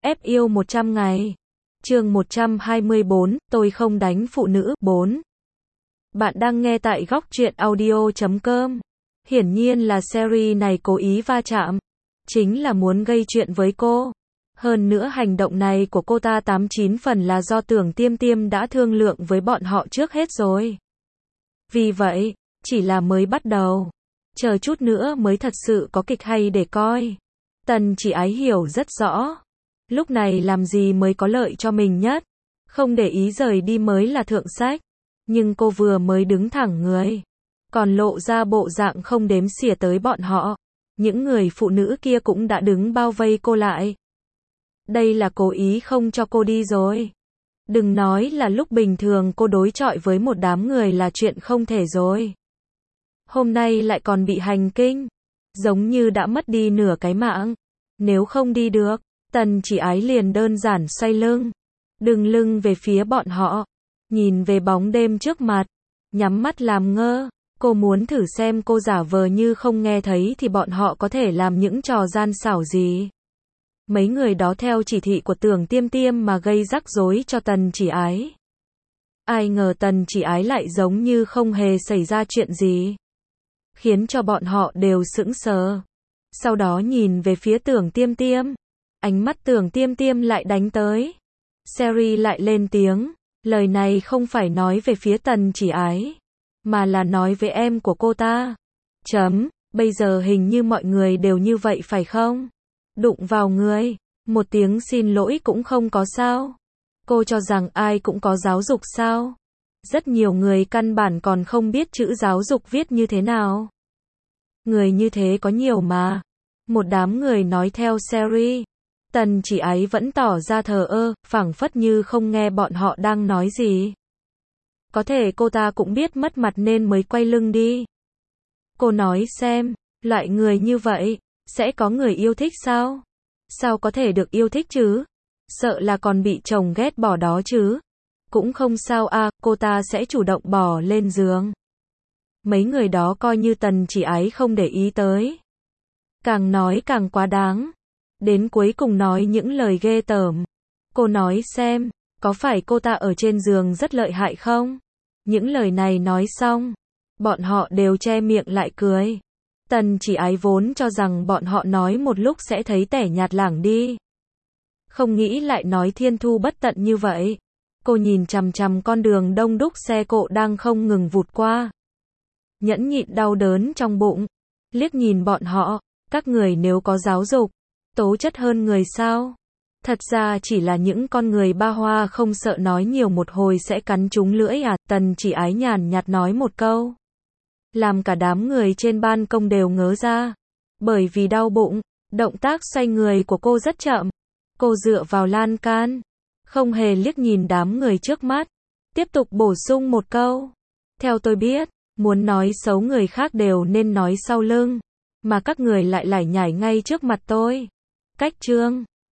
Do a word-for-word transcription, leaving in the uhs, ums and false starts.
ép yêu một trăm ngày. Chương một trăm hai mươi bốn, tôi không đánh phụ nữ. bốn. Bạn đang nghe tại góc truyện audio chấm com. Hiển nhiên là series này cố ý va chạm. Chính là muốn gây chuyện với cô. Hơn nữa hành động này của cô ta tám chín phần là do Tưởng Tiêm Tiêm đã thương lượng với bọn họ trước hết rồi. Vì vậy, chỉ là mới bắt đầu. Chờ chút nữa mới thật sự có kịch hay để coi. Tần Chỉ Ái hiểu rất rõ. Lúc này làm gì mới có lợi cho mình nhất. Không để ý rời đi mới là thượng sách. Nhưng cô vừa mới đứng thẳng người. Còn lộ ra bộ dạng không đếm xỉa tới bọn họ. Những người phụ nữ kia cũng đã đứng bao vây cô lại. Đây là cố ý không cho cô đi rồi. Đừng nói là lúc bình thường cô đối chọi với một đám người là chuyện không thể rồi. Hôm nay lại còn bị hành kinh. Giống như đã mất đi nửa cái mạng. Nếu không đi được, Tần Chỉ Ái liền đơn giản xoay lưng. Đừng lưng về phía bọn họ. Nhìn về bóng đêm trước mặt. Nhắm mắt làm ngơ. Cô muốn thử xem cô giả vờ như không nghe thấy thì bọn họ có thể làm những trò gian xảo gì. Mấy người đó theo chỉ thị của Tưởng Tiêm Tiêm mà gây rắc rối cho Tần Chỉ Ái. Ai ngờ Tần Chỉ Ái lại giống như không hề xảy ra chuyện gì. Khiến cho bọn họ đều sững sờ. Sau đó nhìn về phía Tưởng Tiêm Tiêm. Ánh mắt Tưởng Tiêm Tiêm lại đánh tới. Seri lại lên tiếng. Lời này không phải nói về phía Tần Chỉ Ái. Mà là nói với em của cô ta. Chấm, bây giờ hình như mọi người đều như vậy phải không? Đụng vào người. Một tiếng xin lỗi cũng không có sao? Cô cho rằng ai cũng có giáo dục sao? Rất nhiều người căn bản còn không biết chữ giáo dục viết như thế nào. Người như thế có nhiều mà. Một đám người nói theo Seri. Tần Chỉ Ái vẫn tỏ ra thờ ơ, phảng phất như không nghe bọn họ đang nói gì. Có thể cô ta cũng biết mất mặt nên mới quay lưng đi. Cô nói xem, loại người như vậy, sẽ có người yêu thích sao? Sao có thể được yêu thích chứ? Sợ là còn bị chồng ghét bỏ đó chứ. Cũng không sao à, cô ta sẽ chủ động bỏ lên giường. Mấy người đó coi như Tần Chỉ Ái không để ý tới. Càng nói càng quá đáng. Đến cuối cùng nói những lời ghê tởm. Cô nói xem, có phải cô ta ở trên giường rất lợi hại không? Những lời này nói xong, bọn họ đều che miệng lại cười. Tần Chỉ Ái vốn cho rằng bọn họ nói một lúc sẽ thấy tẻ nhạt lảng đi. Không nghĩ lại nói thiên thu bất tận như vậy. Cô nhìn chằm chằm con đường đông đúc xe cộ đang không ngừng vụt qua. Nhẫn nhịn đau đớn trong bụng. Liếc nhìn bọn họ, các người nếu có giáo dục, tố chất hơn người sao? Thật ra chỉ là những con người ba hoa không sợ nói nhiều một hồi sẽ cắn trúng lưỡi à? Tần Chỉ Ái nhàn nhạt nói một câu. Làm cả đám người trên ban công đều ngớ ra. Bởi vì đau bụng, động tác xoay người của cô rất chậm. Cô dựa vào lan can, không hề liếc nhìn đám người trước mắt. Tiếp tục bổ sung một câu. Theo tôi biết, muốn nói xấu người khác đều nên nói sau lưng. Mà các người lại lải nhải ngay trước mặt tôi. Cách chương